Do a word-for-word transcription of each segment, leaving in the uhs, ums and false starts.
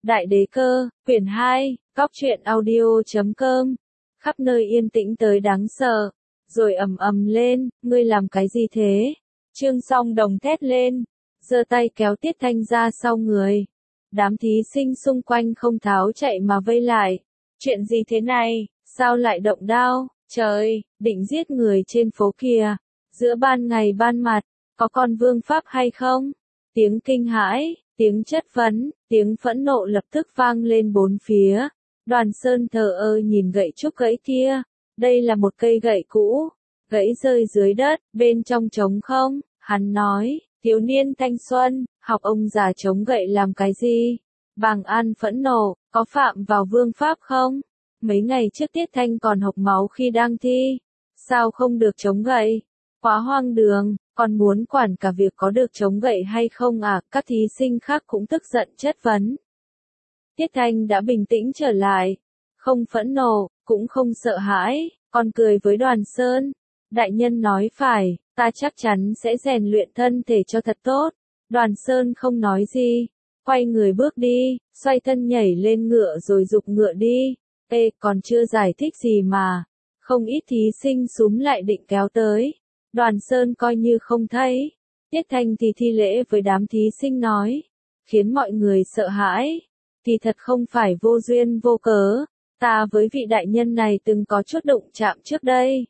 Đại đế cơ, quyển hai, góc truyện audio chấm com. Khắp nơi yên tĩnh tới đáng sợ. Rồi ầm ầm lên, ngươi làm cái gì thế? Trương Song Đồng thét lên, giơ tay kéo Tiết Thanh ra sau người. Đám thí sinh xung quanh không tháo chạy mà vây lại. Chuyện gì thế này, sao lại động đao? Trời, định giết người trên phố kìa. Giữa ban ngày ban mặt, có con vương pháp hay không? Tiếng kinh hãi, tiếng chất vấn, tiếng phẫn nộ lập tức vang lên bốn phía. Đoàn Sơn thờ ơ nhìn gậy trúc gãy kia. Đây là một cây gậy cũ, gãy rơi dưới đất, bên trong trống không. Hắn nói, thiếu niên thanh xuân, học ông già chống gậy làm cái gì? Bàng An phẫn nộ, có phạm vào vương pháp không? Mấy ngày trước Tiết Thanh còn hộc máu khi đang thi. Sao không được chống gậy? Quá hoang đường, còn muốn quản cả việc có được chống gậy hay không à? Các thí sinh khác cũng tức giận chất vấn. Tiết Thanh đã bình tĩnh trở lại, không phẫn nộ, cũng không sợ hãi, còn cười với Đoàn Sơn. Đại nhân nói phải, ta chắc chắn sẽ rèn luyện thân thể cho thật tốt. Đoàn Sơn không nói gì, quay người bước đi, xoay thân nhảy lên ngựa rồi giục ngựa đi. Ê, còn chưa giải thích gì mà. Không ít thí sinh xúm lại định kéo tới. Đoàn Sơn coi như không thấy. Tiết Thanh thì thi lễ với đám thí sinh nói, khiến mọi người sợ hãi. Thì thật không phải vô duyên vô cớ. Ta với vị đại nhân này từng có chút đụng chạm trước đây.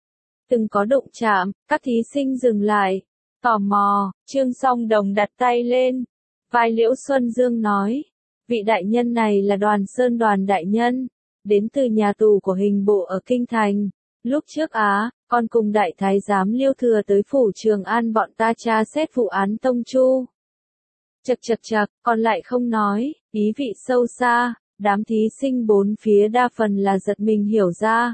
Từng có đụng chạm, các thí sinh dừng lại. Tò mò, Trương Song Đồng đặt tay lên. Vai Liễu Xuân Dương nói, vị đại nhân này là Đoàn Sơn Đoàn đại nhân, đến từ nhà tù của hình bộ ở Kinh Thành. Lúc trước á, con cùng đại thái giám Liêu Thừa tới phủ Trường An bọn ta tra xét vụ án Tông Chu. Chật chật chật, còn lại không nói, ý vị sâu xa, đám thí sinh bốn phía đa phần là giật mình hiểu ra.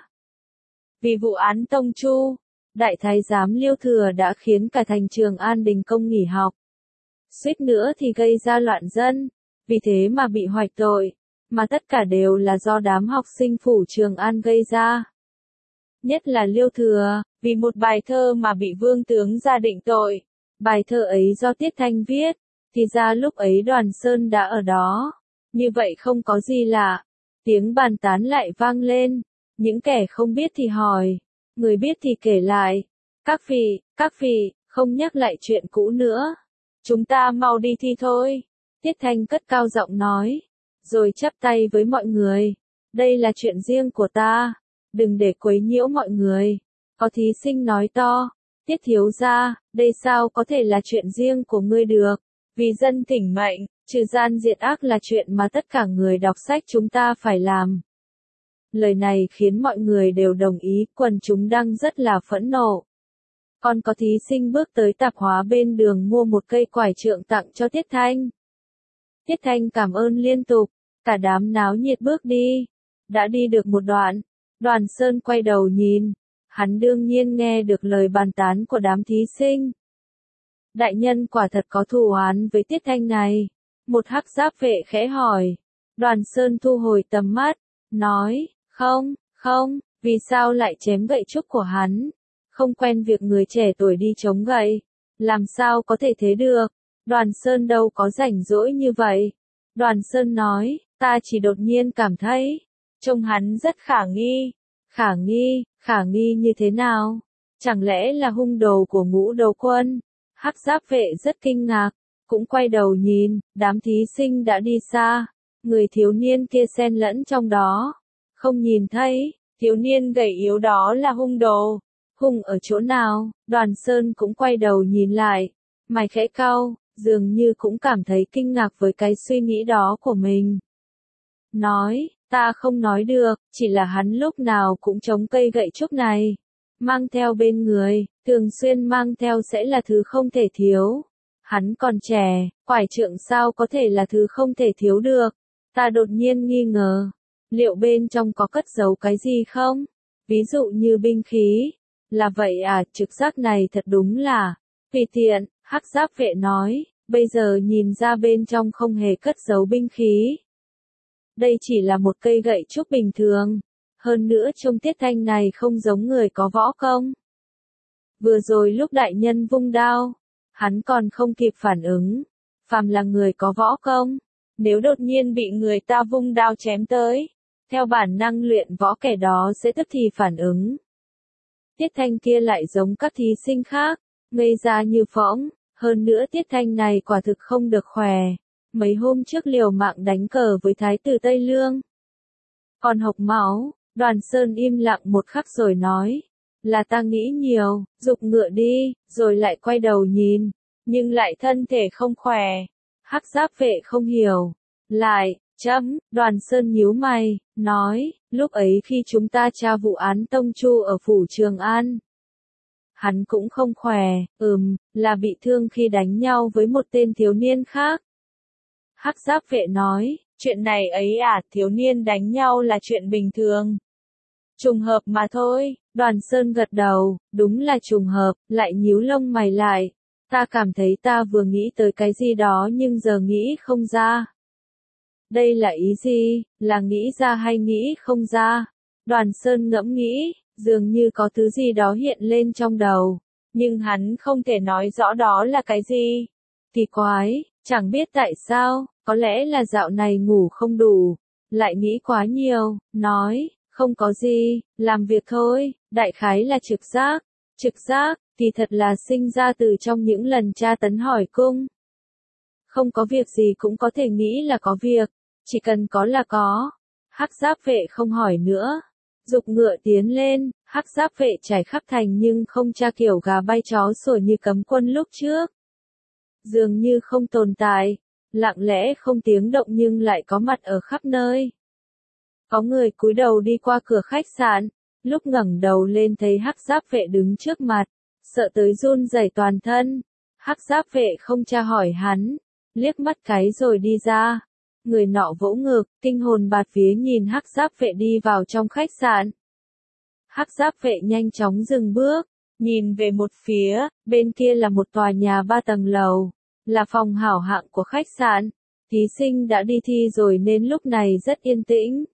Vì vụ án Tông Chu, đại thái giám Liêu Thừa đã khiến cả thành Trường An đình công nghỉ học. Suýt nữa thì gây ra loạn dân, vì thế mà bị hoạch tội, mà tất cả đều là do đám học sinh phủ Trường An gây ra. Nhất là Liêu Thừa, vì một bài thơ mà bị vương tướng ra định tội. Bài thơ ấy do Tiết Thanh viết, thì ra lúc ấy Đoàn Sơn đã ở đó. Như vậy không có gì lạ. Tiếng bàn tán lại vang lên. Những kẻ không biết thì hỏi, người biết thì kể lại. Các vị, các vị, không nhắc lại chuyện cũ nữa. Chúng ta mau đi thi thôi. Tiết Thanh cất cao giọng nói, rồi chắp tay với mọi người. Đây là chuyện riêng của ta. Đừng để quấy nhiễu mọi người. Có thí sinh nói to, Tiết thiếu gia, đây sao có thể là chuyện riêng của ngươi được? Vì dân thỉnh mệnh, trừ gian diệt ác là chuyện mà tất cả người đọc sách chúng ta phải làm. Lời này khiến mọi người đều đồng ý, quần chúng đang rất là phẫn nộ. Còn có thí sinh bước tới tạp hóa bên đường mua một cây quải trượng tặng cho Tiết Thanh. Tiết Thanh cảm ơn liên tục, cả đám náo nhiệt bước đi. Đã đi được một đoạn, Đoàn Sơn quay đầu nhìn, hắn đương nhiên nghe được lời bàn tán của đám thí sinh. Đại nhân quả thật có thù oán với Tiết Thanh này. Một hắc giáp vệ khẽ hỏi. Đoàn Sơn thu hồi tầm mắt, nói, không, không, vì sao lại chém gậy trúc của hắn? Không quen việc người trẻ tuổi đi chống gậy. Làm sao có thể thế được? Đoàn Sơn đâu có rảnh rỗi như vậy. Đoàn Sơn nói, ta chỉ đột nhiên cảm thấy, trông hắn rất khả nghi. Khả nghi, khả nghi như thế nào? Chẳng lẽ là hung đồ của Ngũ Đầu Quân? Hắc giáp vệ rất kinh ngạc, cũng quay đầu nhìn, đám thí sinh đã đi xa. Người thiếu niên kia xen lẫn trong đó. Không nhìn thấy, thiếu niên gầy yếu đó là hung đồ. Hung ở chỗ nào? Đoàn Sơn cũng quay đầu nhìn lại. Mày khẽ cau, dường như cũng cảm thấy kinh ngạc với cái suy nghĩ đó của mình. Nói, ta không nói được, chỉ là hắn lúc nào cũng chống cây gậy trúc này. Mang theo bên người, thường xuyên mang theo sẽ là thứ không thể thiếu. Hắn còn trẻ, quải trượng sao có thể là thứ không thể thiếu được. Ta đột nhiên nghi ngờ, liệu bên trong có cất giấu cái gì không? Ví dụ như binh khí. Là vậy à, trực giác này thật đúng là tùy tiện. Hắc giáp vệ nói, bây giờ nhìn ra bên trong không hề cất giấu binh khí. Đây chỉ là một cây gậy trúc bình thường. Hơn nữa trông Tiết Thanh này không giống người có võ công. Vừa rồi lúc đại nhân vung đao, hắn còn không kịp phản ứng. Phàm là người có võ công, Nếu đột nhiên bị người ta vung đao chém tới, theo bản năng luyện võ kẻ đó sẽ tức thì phản ứng. Tiết Thanh kia lại giống các thí sinh khác, ngây ra như phỗng, hơn nữa Tiết Thanh này quả thực không được khỏe. Mấy hôm trước liều mạng đánh cờ với Thái tử Tây Lương. Còn hộc máu, Đoàn Sơn im lặng một khắc rồi nói, là ta nghĩ nhiều, giục ngựa đi, rồi lại quay đầu nhìn, nhưng lại thân thể không khỏe. Hắc Giáp Vệ không hiểu, lại, chấm, Đoàn Sơn nhíu mày, nói, lúc ấy khi chúng ta tra vụ án Tông Chu ở phủ Trường An. Hắn cũng không khỏe, ừm, là bị thương khi đánh nhau với một tên thiếu niên khác. Hắc Giáp Vệ nói, chuyện này ấy à, thiếu niên đánh nhau là chuyện bình thường. Trùng hợp mà thôi, Đoàn Sơn gật đầu, đúng là trùng hợp, lại nhíu lông mày lại. Ta cảm thấy ta vừa nghĩ tới cái gì đó nhưng giờ nghĩ không ra. Đây là ý gì, là nghĩ ra hay nghĩ không ra? Đoàn Sơn ngẫm nghĩ, dường như có thứ gì đó hiện lên trong đầu, nhưng hắn không thể nói rõ đó là cái gì. Kỳ quái, chẳng biết tại sao, có lẽ là dạo này ngủ không đủ, lại nghĩ quá nhiều, nói, không có gì, làm việc thôi, đại khái là trực giác. Trực giác, thì thật là sinh ra từ trong những lần tra tấn hỏi cung. Không có việc gì cũng có thể nghĩ là có việc, chỉ cần có là có. Hắc Giáp Vệ không hỏi nữa, giục ngựa tiến lên. Hắc Giáp Vệ trải khắp thành nhưng không tra kiểu gà bay chó sủa như cấm quân lúc trước. Dường như không tồn tại, lặng lẽ không tiếng động nhưng lại có mặt ở khắp nơi. Có người cúi đầu đi qua cửa khách sạn, lúc ngẩng đầu lên thấy Hắc Giáp Vệ đứng trước mặt, sợ tới run rẩy toàn thân. Hắc Giáp Vệ không tra hỏi hắn, liếc mắt cái rồi đi ra. Người nọ vỗ ngực, kinh hồn bạt vía nhìn Hắc Giáp Vệ đi vào trong khách sạn. Hắc Giáp Vệ nhanh chóng dừng bước, nhìn về một phía, bên kia là một tòa nhà ba tầng lầu, là phòng hảo hạng của khách sạn. Thí sinh đã đi thi rồi nên lúc này rất yên tĩnh.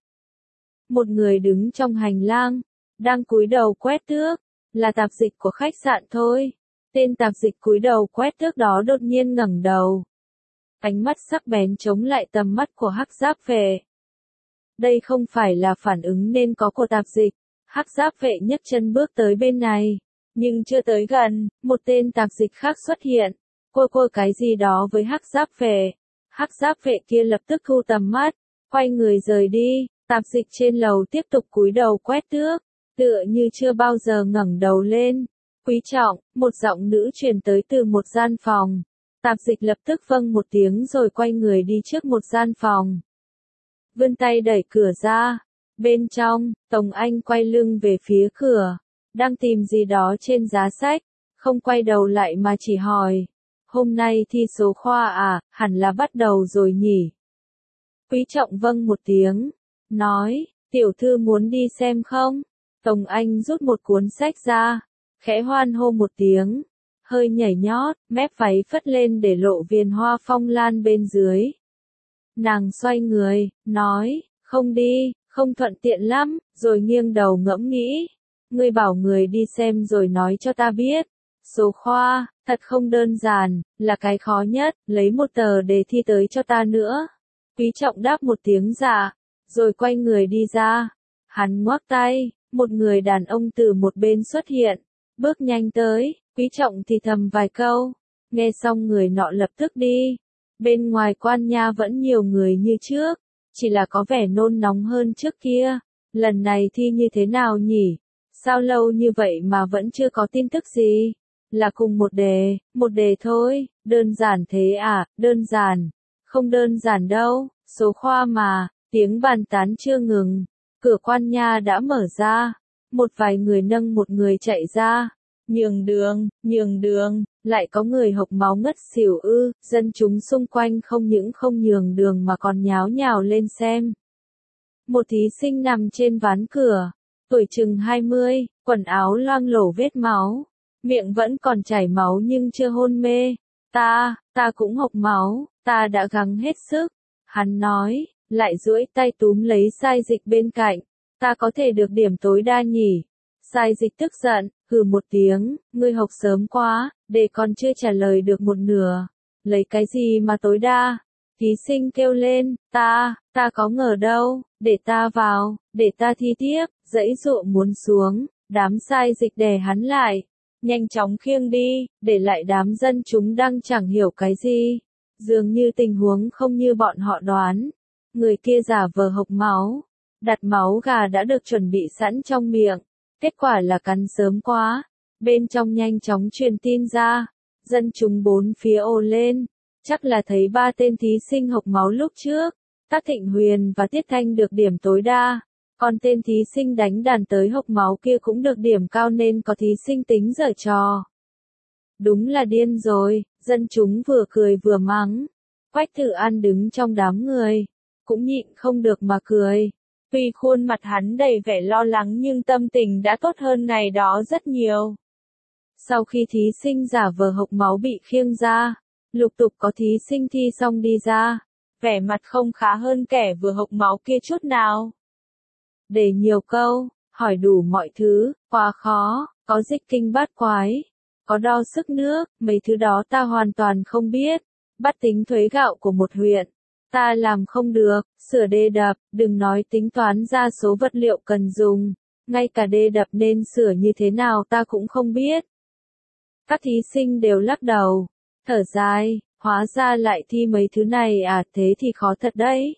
Một người đứng trong hành lang, đang cúi đầu quét tước, là tạp dịch của khách sạn thôi. Tên tạp dịch cúi đầu quét tước đó đột nhiên ngẩng đầu. Ánh mắt sắc bén chống lại tầm mắt của Hắc Giáp Vệ. Đây không phải là phản ứng nên có của tạp dịch. Hắc Giáp Vệ nhấc chân bước tới bên này, nhưng chưa tới gần, một tên tạp dịch khác xuất hiện, quơ quơ cái gì đó với Hắc Giáp Vệ. Hắc Giáp Vệ kia lập tức thu tầm mắt, quay người rời đi. Tạp dịch trên lầu tiếp tục cúi đầu quét tước, tựa như chưa bao giờ ngẩng đầu lên. Quý trọng, một giọng nữ truyền tới từ một gian phòng. Tạp dịch lập tức vâng một tiếng rồi quay người đi trước một gian phòng. Vươn tay đẩy cửa ra. Bên trong, Tống Anh quay lưng về phía cửa, đang tìm gì đó trên giá sách, không quay đầu lại mà chỉ hỏi. Hôm nay thi số khoa à, hẳn là bắt đầu rồi nhỉ? Quý trọng vâng một tiếng, nói, tiểu thư muốn đi xem không? Tống Anh rút một cuốn sách ra, khẽ hoan hô một tiếng, hơi nhảy nhót, mép váy phất lên để lộ viền hoa phong lan bên dưới. Nàng xoay người, nói, không đi, không thuận tiện lắm, rồi nghiêng đầu ngẫm nghĩ. Ngươi bảo người đi xem rồi nói cho ta biết. Số khoa, thật không đơn giản, là cái khó nhất, lấy một tờ đề thi tới cho ta nữa. Quý trọng đáp một tiếng dạ, rồi quay người đi ra. Hắn ngoắc tay, một người đàn ông từ một bên xuất hiện, bước nhanh tới, quý trọng thì thầm vài câu. Nghe xong người nọ lập tức đi. Bên ngoài quan nha vẫn nhiều người như trước, chỉ là có vẻ nôn nóng hơn trước kia. Lần này thi như thế nào nhỉ? Sao lâu như vậy mà vẫn chưa có tin tức gì? Là cùng một đề, một đề thôi, đơn giản thế à, đơn giản. Không đơn giản đâu, số khoa mà, tiếng bàn tán chưa ngừng. Cửa quan nha đã mở ra, một vài người nâng một người chạy ra. Nhường đường, nhường đường, lại có người hộc máu ngất xỉu ư, dân chúng xung quanh không những không nhường đường mà còn nháo nhào lên xem. Một thí sinh nằm trên ván cửa, tuổi chừng hai mươi, quần áo loang lổ vết máu, miệng vẫn còn chảy máu nhưng chưa hôn mê. Ta, ta cũng hộc máu, ta đã gắng hết sức. Hắn nói, lại duỗi tay túm lấy Sai Dịch bên cạnh. Ta có thể được điểm tối đa nhỉ? Sai Dịch tức giận, hừ một tiếng, ngươi học sớm quá, để còn chưa trả lời được một nửa. Lấy cái gì mà tối đa? Thí sinh kêu lên, ta, ta có ngờ đâu, để ta vào, để ta thi tiếp, giãy giụa muốn xuống, đám sai dịch đè hắn lại, nhanh chóng khiêng đi, để lại đám dân chúng đang chẳng hiểu cái gì. Dường như tình huống không như bọn họ đoán. Người kia giả vờ hộc máu, đặt máu gà đã được chuẩn bị sẵn trong miệng, kết quả là cắn sớm quá, bên trong nhanh chóng truyền tin ra, dân chúng bốn phía ồ lên, chắc là thấy ba tên thí sinh hộc máu lúc trước, Tác Thịnh Huyền và Tiết Thanh được điểm tối đa, còn tên thí sinh đánh đàn tới hộc máu kia cũng được điểm cao nên có thí sinh tính giở trò. Đúng là điên rồi, dân chúng vừa cười vừa mắng. Quách Tử An đứng trong đám người, cũng nhịn không được mà cười. Tuy khuôn mặt hắn đầy vẻ lo lắng nhưng tâm tình đã tốt hơn ngày đó rất nhiều. Sau khi thí sinh giả vờ hộc máu bị khiêng ra, lục tục có thí sinh thi xong đi ra, vẻ mặt không khá hơn kẻ vừa hộc máu kia chút nào. Để nhiều câu, hỏi đủ mọi thứ, quá khó, có dịch kinh bát quái, có đo sức nước, mấy thứ đó ta hoàn toàn không biết. Bắt tính thuế gạo của một huyện, ta làm không được, sửa đê đập, đừng nói tính toán ra số vật liệu cần dùng, ngay cả đê đập nên sửa như thế nào ta cũng không biết. Các thí sinh đều lắc đầu, thở dài, hóa ra lại thi mấy thứ này à, thế thì khó thật đấy.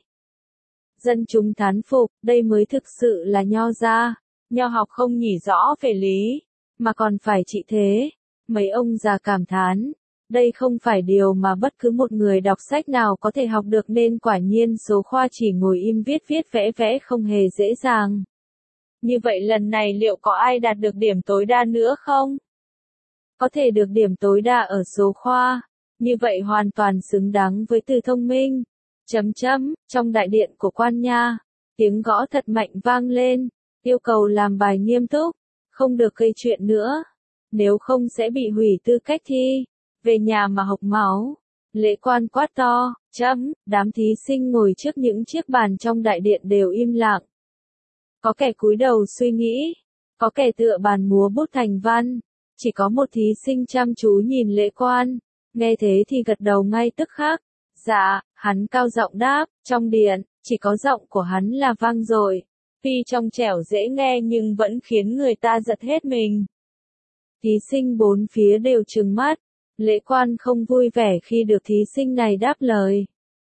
Dân chúng thán phục, đây mới thực sự là nho gia, nho học không nhỉ rõ về lý, mà còn phải trị thế. Mấy ông già cảm thán, đây không phải điều mà bất cứ một người đọc sách nào có thể học được nên quả nhiên số khoa chỉ ngồi im viết viết vẽ vẽ không hề dễ dàng. Như vậy lần này liệu có ai đạt được điểm tối đa nữa không? Có thể được điểm tối đa ở số khoa, như vậy hoàn toàn xứng đáng với từ thông minh. Chấm chấm, trong đại điện của quan nha, tiếng gõ thật mạnh vang lên, yêu cầu làm bài nghiêm túc, không được gây chuyện nữa, nếu không sẽ bị hủy tư cách thi, về nhà mà hộc máu. Lễ quan quát to, chấm, đám thí sinh ngồi trước những chiếc bàn trong đại điện đều im lặng. Có kẻ cúi đầu suy nghĩ, có kẻ tựa bàn múa bút thành văn, chỉ có một thí sinh chăm chú nhìn lễ quan, nghe thế thì gật đầu ngay tức khắc. Dạ, hắn cao giọng đáp, trong điện, chỉ có giọng của hắn là vang dội, tuy trong trẻo dễ nghe nhưng vẫn khiến người ta giật hết mình. Thí sinh bốn phía đều trừng mắt, lễ quan không vui vẻ khi được thí sinh này đáp lời.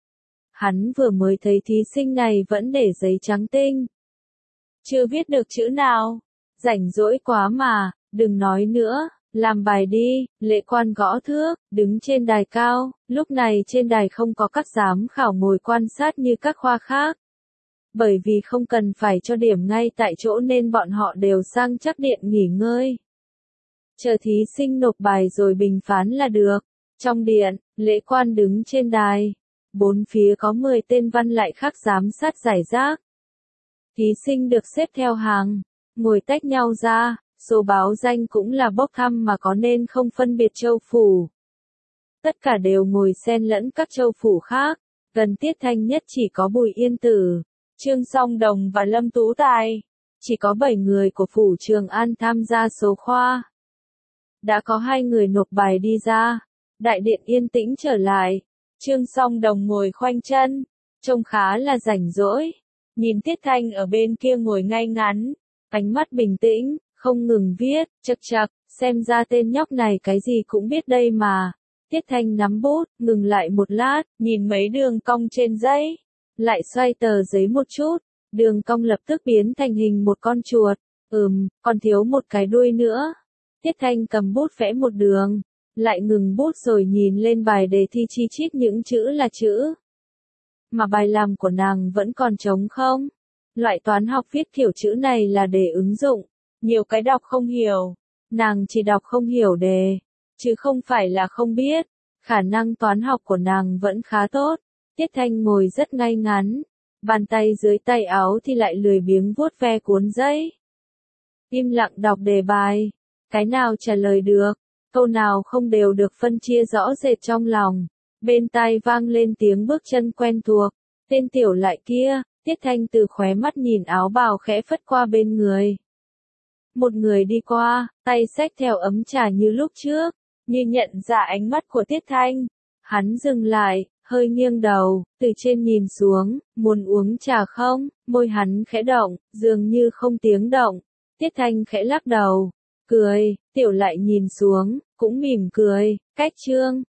Hắn vừa mới thấy thí sinh này vẫn để giấy trắng tinh, chưa viết được chữ nào, rảnh rỗi quá mà, đừng nói nữa. Làm bài đi, lễ quan gõ thước, đứng trên đài cao, lúc này trên đài không có các giám khảo ngồi quan sát như các khoa khác. Bởi vì không cần phải cho điểm ngay tại chỗ nên bọn họ đều sang chắc điện nghỉ ngơi. Chờ thí sinh nộp bài rồi bình phán là được. Trong điện, lễ quan đứng trên đài. Bốn phía có mười tên văn lại khác giám sát giải rác. Thí sinh được xếp theo hàng, ngồi tách nhau ra. Số báo danh cũng là bốc thăm mà có nên không phân biệt châu phủ. Tất cả đều ngồi xen lẫn các châu phủ khác, gần Tiết Thanh nhất chỉ có Bùi Yên Tử, Trương Song Đồng và Lâm Tú Tài. Chỉ có bảy người của phủ Trường An tham gia số khoa. Đã có hai người nộp bài đi ra, đại điện yên tĩnh trở lại, Trương Song Đồng ngồi khoanh chân, trông khá là rảnh rỗi, nhìn Tiết Thanh ở bên kia ngồi ngay ngắn, ánh mắt bình tĩnh. Không ngừng viết, chật chật, xem ra tên nhóc này cái gì cũng biết đây mà. Tiết Thanh nắm bút, ngừng lại một lát, nhìn mấy đường cong trên giấy, lại xoay tờ giấy một chút, đường cong lập tức biến thành hình một con chuột, ừm, còn thiếu một cái đuôi nữa. Tiết Thanh cầm bút vẽ một đường, lại ngừng bút rồi nhìn lên bài đề thi chi chít những chữ là chữ. Mà bài làm của nàng vẫn còn trống không? Loại toán học viết kiểu chữ này là để ứng dụng. Nhiều cái đọc không hiểu, nàng chỉ đọc không hiểu đề, chứ không phải là không biết, khả năng toán học của nàng vẫn khá tốt. Tiết Thanh ngồi rất ngay ngắn, bàn tay dưới tay áo thì lại lười biếng vuốt ve cuốn giấy. Im lặng đọc đề bài, cái nào trả lời được, câu nào không đều được phân chia rõ rệt trong lòng. Bên tai vang lên tiếng bước chân quen thuộc, tên tiểu lại kia, Tiết Thanh từ khóe mắt nhìn áo bào khẽ phất qua bên người. Một người đi qua, tay xách theo ấm trà như lúc trước, như nhận ra ánh mắt của Tiết Thanh. Hắn dừng lại, hơi nghiêng đầu, từ trên nhìn xuống, muốn uống trà không? Môi hắn khẽ động, dường như không tiếng động. Tiết Thanh khẽ lắc đầu, cười, Tiểu lại nhìn xuống, cũng mỉm cười, cách Trương